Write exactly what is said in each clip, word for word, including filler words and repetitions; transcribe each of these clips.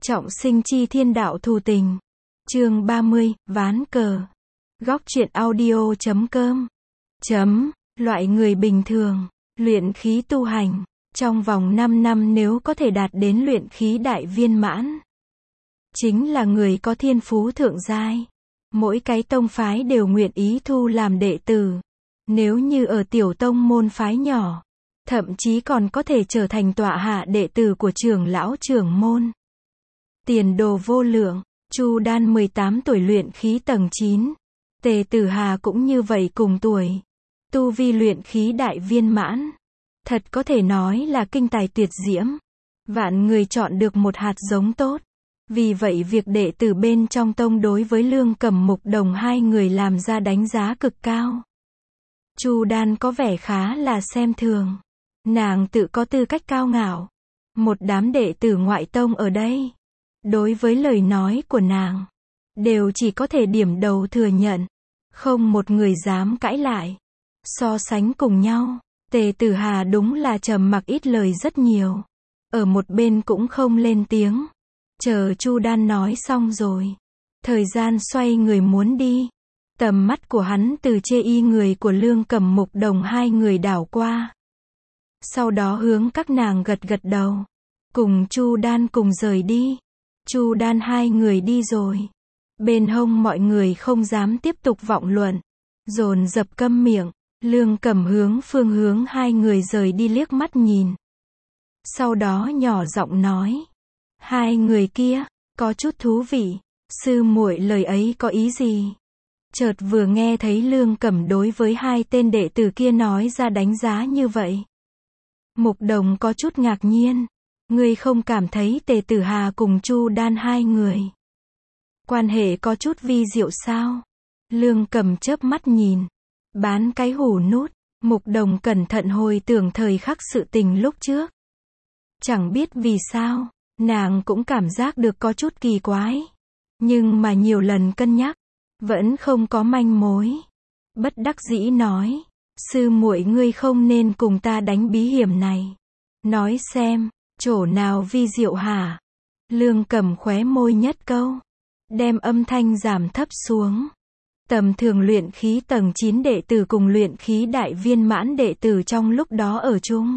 Trọng sinh chi thiên đạo thù tình. Chương ba mươi, ván cờ. Góc truyện audio chấm com. Chấm, loại người bình thường, luyện khí tu hành, trong vòng năm năm nếu có thể đạt đến luyện khí đại viên mãn, chính là người có thiên phú thượng giai. Mỗi cái tông phái đều nguyện ý thu làm đệ tử. Nếu như ở tiểu tông môn phái nhỏ, thậm chí còn có thể trở thành tọa hạ đệ tử của trưởng lão trưởng môn. Tiền đồ vô lượng. Chu Đan mười tám tuổi luyện khí tầng chín. Tề Tử Hà cũng như vậy cùng tuổi. Tu vi luyện khí đại viên mãn. Thật có thể nói là kinh tài tuyệt diễm. Vạn người chọn được một hạt giống tốt. Vì vậy việc đệ tử bên trong tông đối với Lương Cẩm Mục Đồng hai người làm ra đánh giá cực cao. Chu Đan có vẻ khá là xem thường. Nàng tự có tư cách cao ngạo. Một đám đệ tử ngoại tông ở đây, đối với lời nói của nàng, đều chỉ có thể điểm đầu thừa nhận. Không một người dám cãi lại. So sánh cùng nhau, Tề Tử Hà đúng là trầm mặc ít lời rất nhiều. Ở một bên cũng không lên tiếng. Chờ Chu Đan nói xong rồi, thời gian xoay người muốn đi. Tầm mắt của hắn từ chê y người của Lương Cẩm Mục Đồng hai người đảo qua. Sau đó hướng các nàng gật gật đầu. Cùng Chu Đan cùng rời đi. Chu Đan hai người đi rồi. Bên hông mọi người không dám tiếp tục vọng luận. Dồn dập câm miệng. Lương Cẩm hướng phương hướng hai người rời đi liếc mắt nhìn. Sau đó nhỏ giọng nói. Hai người kia, có chút thú vị. Sư muội lời ấy có ý gì? Chợt vừa nghe thấy Lương Cẩm đối với hai tên đệ tử kia nói ra đánh giá như vậy. Mục Đồng có chút ngạc nhiên. Ngươi không cảm thấy Tề Tử Hà cùng Chu Đan hai người quan hệ có chút vi diệu sao? Lương Cẩm chớp mắt nhìn. Bán cái hủ nút. Mục Đồng cẩn thận hồi tưởng thời khắc sự tình lúc trước. Chẳng biết vì sao, nàng cũng cảm giác được có chút kỳ quái. Nhưng mà nhiều lần cân nhắc, vẫn không có manh mối. Bất đắc dĩ nói. Sư muội ngươi không nên cùng ta đánh bí hiểm này. Nói xem, chỗ nào vi diệu hả? Lương Cẩm khóe môi nhất câu. Đem âm thanh giảm thấp xuống. Tầm thường luyện khí tầng chín đệ tử cùng luyện khí đại viên mãn đệ tử trong lúc đó ở chung.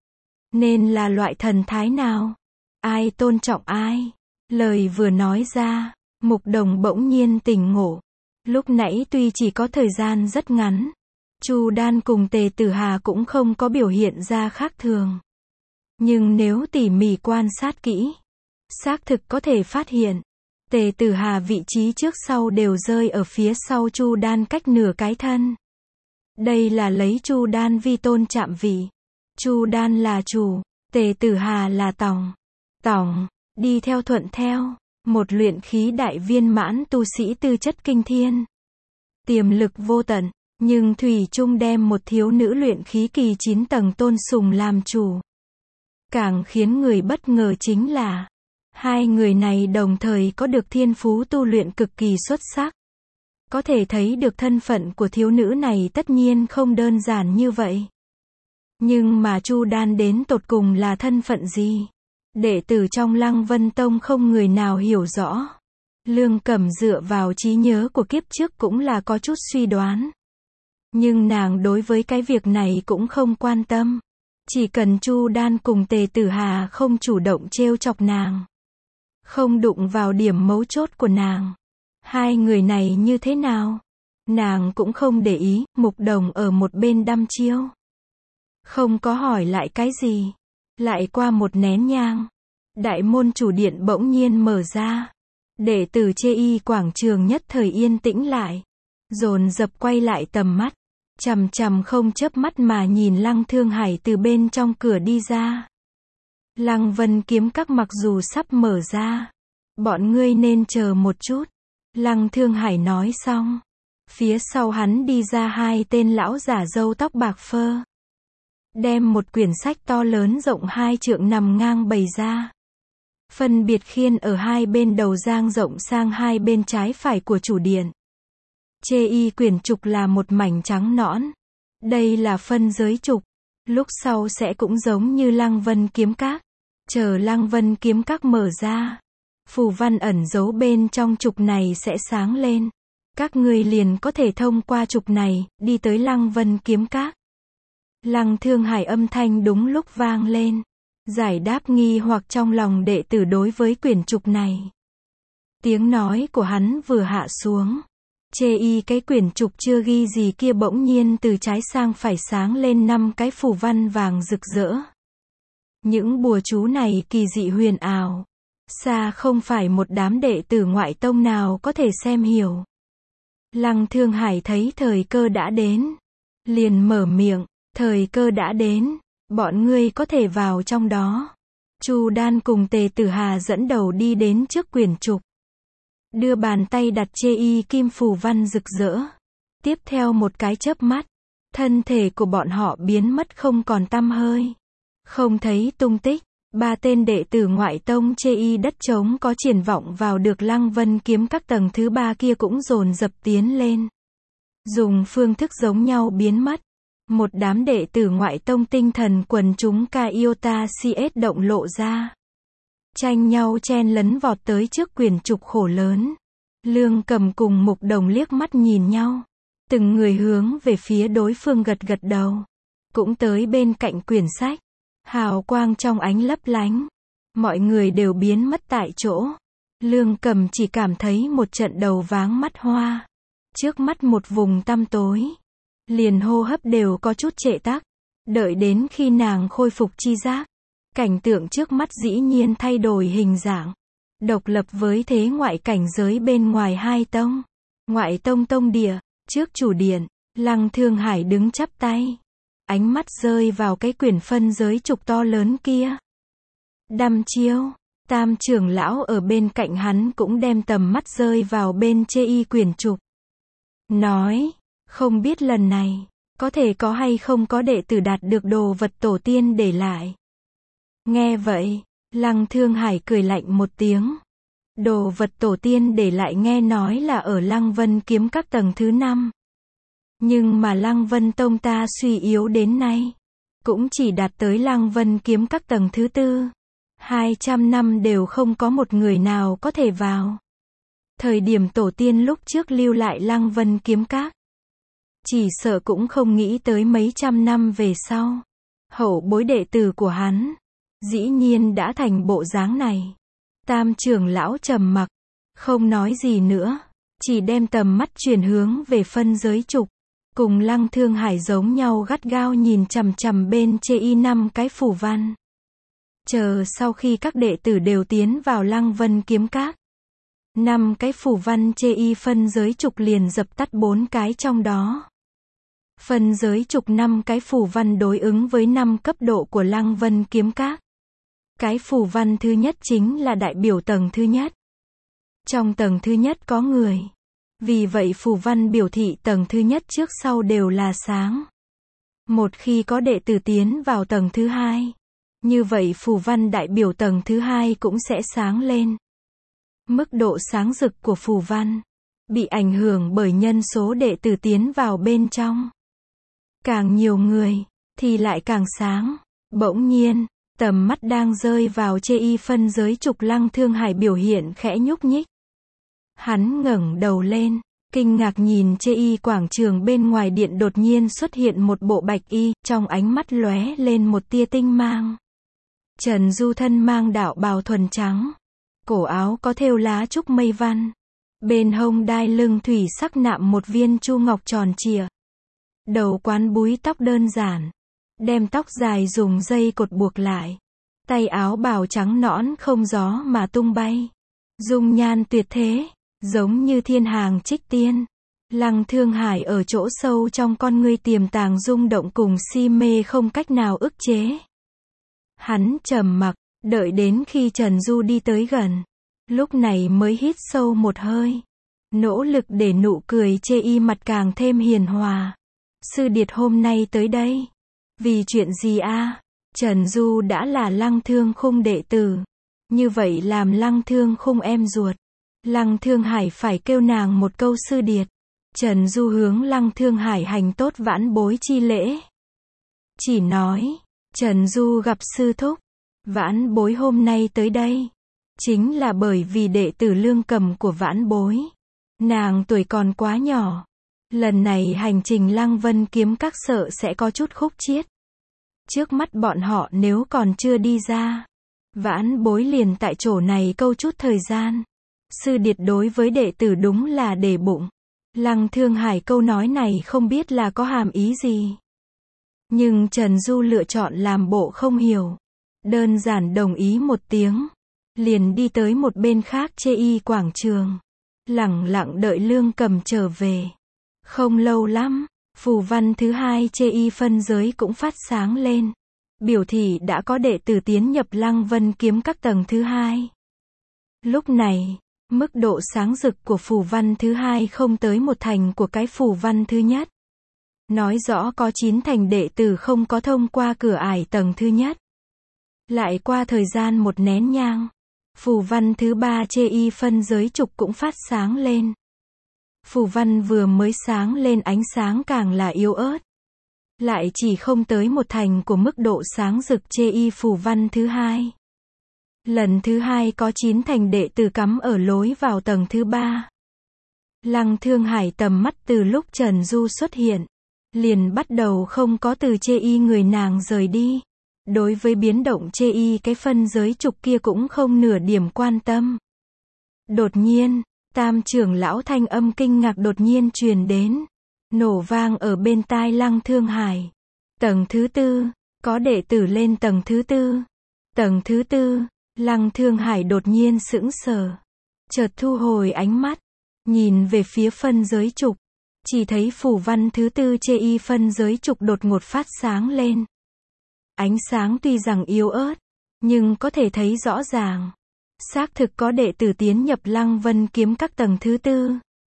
Nên là loại thần thái nào? Ai tôn trọng ai? Lời vừa nói ra, Mục Đồng bỗng nhiên tỉnh ngộ. Lúc nãy tuy chỉ có thời gian rất ngắn, Chu Đan cùng Tề Tử Hà cũng không có biểu hiện ra khác thường. Nhưng nếu tỉ mỉ quan sát kỹ, xác thực có thể phát hiện, Tề Tử Hà vị trí trước sau đều rơi ở phía sau Chu Đan cách nửa cái thân. Đây là lấy Chu Đan vi tôn chạm vị. Chu Đan là chủ, Tề Tử Hà là tòng. Tòng, đi theo thuận theo, một luyện khí đại viên mãn tu sĩ tư chất kinh thiên. Tiềm lực vô tận, nhưng thủy chung đem một thiếu nữ luyện khí kỳ chín tầng tôn sùng làm chủ. Càng khiến người bất ngờ chính là, hai người này đồng thời có được thiên phú tu luyện cực kỳ xuất sắc. Có thể thấy được thân phận của thiếu nữ này tất nhiên không đơn giản như vậy. Nhưng mà Chu Đan đến tột cùng là thân phận gì? Đệ tử trong Lăng Vân Tông không người nào hiểu rõ. Lương Cẩm dựa vào trí nhớ của kiếp trước cũng là có chút suy đoán. Nhưng nàng đối với cái việc này cũng không quan tâm. Chỉ cần Chu Đan cùng Tề Tử Hà không chủ động trêu chọc nàng, không đụng vào điểm mấu chốt của nàng, hai người này như thế nào, nàng cũng không để ý. Mục Đồng ở một bên đăm chiêu, không có hỏi lại cái gì. Lại qua một nén nhang, đại môn chủ điện bỗng nhiên mở ra. Đệ tử chê y quảng trường nhất thời yên tĩnh lại, dồn dập quay lại tầm mắt, chằm chằm không chớp mắt mà nhìn Lăng Thương Hải từ bên trong cửa đi ra. Lăng Vân kiếm các mặc dù sắp mở ra, bọn ngươi nên chờ một chút. Lăng Thương Hải nói xong, phía sau hắn đi ra hai tên lão giả râu tóc bạc phơ, đem một quyển sách to lớn rộng hai trượng nằm ngang bày ra. Phân biệt khiên ở hai bên đầu dang rộng sang hai bên trái phải của chủ điện. Chê y quyển trục là một mảnh trắng nõn. Đây là phân giới trục. Lúc sau sẽ cũng giống như Lăng Vân kiếm các. Chờ Lăng Vân kiếm các mở ra, phù văn ẩn giấu bên trong trục này sẽ sáng lên. Các ngươi liền có thể thông qua trục này, đi tới Lăng Vân Kiếm Các. Lăng Thương Hải âm thanh đúng lúc vang lên, giải đáp nghi hoặc trong lòng đệ tử đối với quyển trục này. Tiếng nói của hắn vừa hạ xuống, chê y cái quyển trục chưa ghi gì kia bỗng nhiên từ trái sang phải sáng lên năm cái phù văn vàng rực rỡ. Những bùa chú này kỳ dị huyền ảo, xa không phải một đám đệ tử ngoại tông nào có thể xem hiểu. Lăng Thương Hải thấy thời cơ đã đến, liền mở miệng, thời cơ đã đến, bọn ngươi có thể vào trong đó. Chu Đan cùng Tề Tử Hà dẫn đầu đi đến trước quyển trục, đưa bàn tay đặt chê y kim phù văn rực rỡ. Tiếp theo một cái chớp mắt, thân thể của bọn họ biến mất không còn tăm hơi, không thấy tung tích. Ba tên đệ tử ngoại tông chê y đất trống có triển vọng vào được Lăng Vân Kiếm Các tầng thứ ba kia cũng dồn dập tiến lên, dùng phương thức giống nhau biến mất. Một đám đệ tử ngoại tông tinh thần quần chúng Kaiota xê ét động lộ ra, tranh nhau chen lấn vọt tới trước quyển trục khổ lớn. Lương Cầm cùng Mục Đồng liếc mắt nhìn nhau, từng người hướng về phía đối phương gật gật đầu, cũng tới bên cạnh quyển sách. Hào quang trong ánh lấp lánh, mọi người đều biến mất tại chỗ. Lương Cầm chỉ cảm thấy một trận đầu váng mắt hoa, trước mắt một vùng tăm tối, liền hô hấp đều có chút trệ tắc. Đợi đến khi nàng khôi phục chi giác, cảnh tượng trước mắt dĩ nhiên thay đổi hình dạng, độc lập với thế ngoại cảnh giới bên ngoài hai tông. Ngoại tông tông địa, trước chủ điện, Lăng Thương Hải đứng chắp tay, ánh mắt rơi vào cái quyển phân giới trục to lớn kia. Đăm chiêu, Tam trưởng lão ở bên cạnh hắn cũng đem tầm mắt rơi vào bên chê y quyển trục. Nói, không biết lần này, có thể có hay không có đệ tử đạt được đồ vật tổ tiên để lại. Nghe vậy, Lăng Thương Hải cười lạnh một tiếng. Đồ vật tổ tiên để lại nghe nói là ở Lăng Vân Kiếm Các tầng thứ năm. Nhưng mà Lăng Vân Tông ta suy yếu đến nay, cũng chỉ đạt tới Lăng Vân Kiếm Các tầng thứ tư. hai trăm năm đều không có một người nào có thể vào. Thời điểm tổ tiên lúc trước lưu lại Lăng Vân Kiếm Các, chỉ sợ cũng không nghĩ tới mấy trăm năm về sau, hậu bối đệ tử của hắn, dĩ nhiên đã thành bộ dáng này. Tam trưởng lão trầm mặc, không nói gì nữa, chỉ đem tầm mắt chuyển hướng về phân giới trục, cùng Lăng Thương Hải giống nhau gắt gao nhìn chằm chằm bên chê y năm cái phù văn. Chờ sau khi các đệ tử đều tiến vào Lăng Vân Kiếm Các, năm cái phù văn chê y phân giới trục liền dập tắt bốn cái trong đó. Phân giới trục năm cái phù văn đối ứng với năm cấp độ của Lăng Vân Kiếm Các. Cái phù văn thứ nhất chính là đại biểu tầng thứ nhất. Trong tầng thứ nhất có người, vì vậy phù văn biểu thị tầng thứ nhất trước sau đều là sáng. Một khi có đệ tử tiến vào tầng thứ hai, như vậy phù văn đại biểu tầng thứ hai cũng sẽ sáng lên. Mức độ sáng rực của phù văn bị ảnh hưởng bởi nhân số đệ tử tiến vào bên trong. Càng nhiều người thì lại càng sáng. Bỗng nhiên, tầm mắt đang rơi vào chê y phân giới trục Lăng Thương Hải biểu hiện khẽ nhúc nhích. Hắn ngẩng đầu lên, kinh ngạc nhìn chê y quảng trường bên ngoài điện đột nhiên xuất hiện một bộ bạch y, trong ánh mắt lóe lên một tia tinh mang. Trần Du thân mang đạo bào thuần trắng, cổ áo có thêu lá trúc mây văn, bên hông đai lưng thủy sắc nạm một viên chu ngọc tròn trịa. Đầu quán búi tóc đơn giản, đem tóc dài dùng dây cột buộc lại. Tay áo bào trắng nõn không gió mà tung bay. Dung nhan tuyệt thế, giống như thiên hàng trích tiên. Lăng Thương Hải ở chỗ sâu trong con ngươi tiềm tàng rung động cùng si mê không cách nào ức chế. Hắn trầm mặc, đợi đến khi Trần Du đi tới gần, lúc này mới hít sâu một hơi, nỗ lực để nụ cười chê y mặt càng thêm hiền hòa. Sư điệt hôm nay tới đây, vì chuyện gì a? À? Trần Du đã là Lăng Thương Khung đệ tử, như vậy làm Lăng Thương Khung em ruột, Lăng Thương Hải phải kêu nàng một câu sư điệt. Trần Du hướng Lăng Thương Hải hành tốt vãn bối chi lễ. Chỉ nói, Trần Du gặp sư thúc, vãn bối hôm nay tới đây, Chính là bởi vì đệ tử Lương Cầm của Vãn Bối. Nàng tuổi còn quá nhỏ. Lần này hành trình Lăng Vân Kiếm Các sợ sẽ có chút khúc chiết. Trước mắt bọn họ nếu còn chưa đi ra, Vãn Bối liền tại chỗ này câu chút thời gian. Sư điệt đối với đệ tử đúng là để bụng. Lăng Thương Hải câu nói này không biết là có hàm ý gì. Nhưng Trần Du lựa chọn làm bộ không hiểu. Đơn giản đồng ý một tiếng. Liền đi tới một bên khác chê y quảng trường. Lẳng lặng đợi Lương Cầm trở về. Không lâu lắm, phù văn thứ hai chê y phân giới cũng phát sáng lên. Biểu thị đã có đệ tử tiến nhập Lăng Vân Kiếm Các tầng thứ hai. Lúc này, mức độ sáng rực của phù văn thứ hai không tới một thành của cái phù văn thứ nhất. Nói rõ có chín thành đệ tử không có thông qua cửa ải tầng thứ nhất. Lại qua thời gian một nén nhang, phù văn thứ ba chê y phân giới trục cũng phát sáng lên. Phù văn vừa mới sáng lên ánh sáng càng là yếu ớt. Lại chỉ không tới một thành của mức độ sáng rực chê y phù văn thứ hai. Lần thứ hai có chín thành đệ tử cắm ở lối vào tầng thứ ba. Lăng Thương Hải tầm mắt từ lúc Trần Du xuất hiện, liền bắt đầu không có từ chê y người nàng rời đi. Đối với biến động chê y cái phân giới trục kia cũng không nửa điểm quan tâm. Đột nhiên, Tam trưởng lão thanh âm kinh ngạc đột nhiên truyền đến. Nổ vang ở bên tai Lăng Thương Hải. Tầng thứ tư, có đệ tử lên tầng thứ tư. Tầng thứ tư, Lăng Thương Hải đột nhiên sững sờ. Chợt thu hồi ánh mắt, nhìn về phía phân giới trục. Chỉ thấy phù văn thứ tư chê y phân giới trục đột ngột phát sáng lên. Ánh sáng tuy rằng yếu ớt, nhưng có thể thấy rõ ràng. Xác thực có đệ tử tiến nhập Lăng Vân Kiếm Các tầng thứ tư.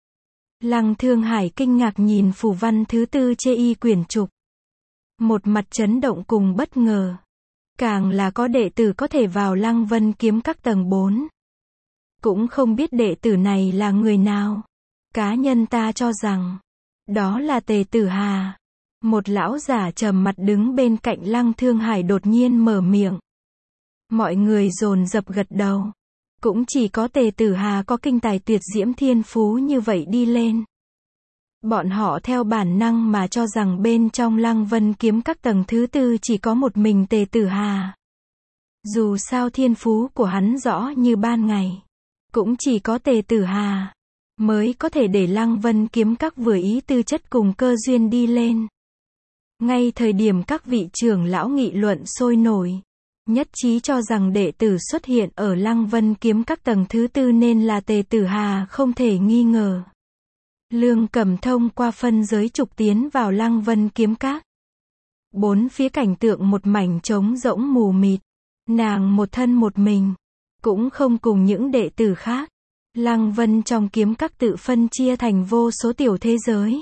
Lăng Thương Hải kinh ngạc nhìn phù văn thứ tư chê y quyển trục. Một mặt chấn động cùng bất ngờ. Càng là có đệ tử có thể vào Lăng Vân Kiếm Các tầng bốn. Cũng không biết đệ tử này là người nào. Cá nhân ta cho rằng, đó là Tề Tử Hà. Một lão giả trầm mặt đứng bên cạnh Lăng Thương Hải đột nhiên mở miệng. Mọi người dồn dập gật đầu. Cũng chỉ có Tề Tử Hà có kinh tài tuyệt diễm thiên phú như vậy đi lên. Bọn họ theo bản năng mà cho rằng bên trong Lăng Vân Kiếm Các tầng thứ tư chỉ có một mình Tề Tử Hà. Dù sao thiên phú của hắn rõ như ban ngày. Cũng chỉ có Tề Tử Hà mới có thể để Lăng Vân Kiếm Các vừa ý tư chất cùng cơ duyên đi lên. Ngay thời điểm các vị trưởng lão nghị luận sôi nổi, nhất trí cho rằng đệ tử xuất hiện ở Lăng Vân Kiếm Các tầng thứ tư nên là Tề Tử Hà không thể nghi ngờ. Lương Cầm thông qua phân giới trục tiến vào Lăng Vân Kiếm Các. Bốn phía cảnh tượng một mảnh trống rỗng mù mịt. Nàng một thân một mình, cũng không cùng những đệ tử khác. Lăng Vân trong kiếm các tự phân chia thành vô số tiểu thế giới.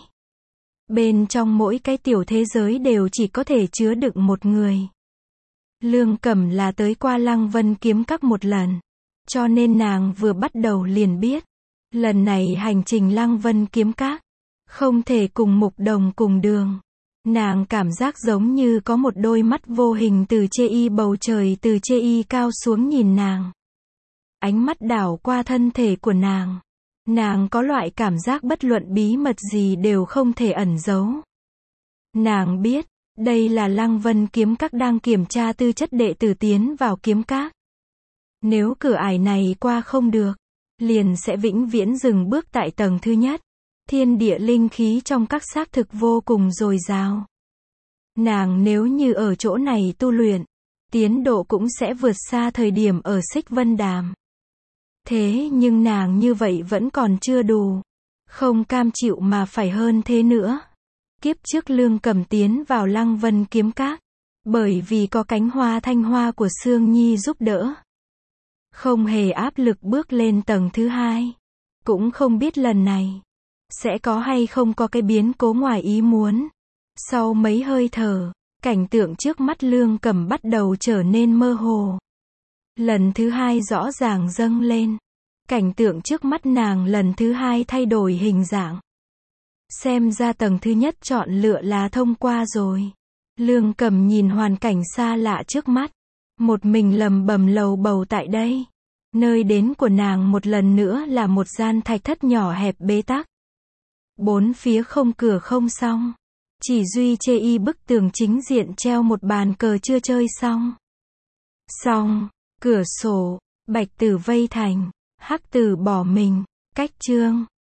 Bên trong mỗi cái tiểu thế giới đều chỉ có thể chứa đựng một người. Lương Cẩm là tới qua Lăng Vân Kiếm Các một lần, cho nên nàng vừa bắt đầu liền biết, lần này hành trình Lăng Vân Kiếm Các không thể cùng mục đồng cùng đường. Nàng cảm giác giống như có một đôi mắt vô hình từ chê y bầu trời từ chê y cao xuống nhìn nàng. Ánh mắt đảo qua thân thể của nàng. Nàng có loại cảm giác bất luận bí mật gì đều không thể ẩn giấu. Nàng biết, đây là Lăng Vân Kiếm Các đang kiểm tra tư chất đệ tử tiến vào kiếm các. Nếu cửa ải này qua không được, liền sẽ vĩnh viễn dừng bước tại tầng thứ nhất. Thiên địa linh khí trong các xác thực vô cùng dồi dào. Nàng nếu như ở chỗ này tu luyện, tiến độ cũng sẽ vượt xa thời điểm ở Xích Vân Đàm. Thế nhưng nàng như vậy vẫn còn chưa đủ. Không cam chịu mà phải hơn thế nữa. Kiếp trước Lương Cẩm tiến vào Lăng Vân Kiếm Các, bởi vì có cánh hoa thanh hoa của Sương Nhi giúp đỡ. Không hề áp lực bước lên tầng thứ hai. Cũng không biết lần này sẽ có hay không có cái biến cố ngoài ý muốn. Sau mấy hơi thở, cảnh tượng trước mắt Lương Cẩm bắt đầu trở nên mơ hồ. Lần thứ hai rõ ràng dâng lên. Cảnh tượng trước mắt nàng lần thứ hai thay đổi hình dạng. Xem ra tầng thứ nhất chọn lựa là thông qua rồi. Lương Cẩm nhìn hoàn cảnh xa lạ trước mắt. Một mình lầm bầm lầu bầu tại đây. Nơi đến của nàng một lần nữa là một gian thạch thất nhỏ hẹp bế tắc. Bốn phía không cửa không song. Chỉ duy chê y bức tường chính diện treo một bàn cờ chưa chơi xong. Xong, cửa sổ, bạch tử vây thành, hắc tử bỏ mình, cách chương.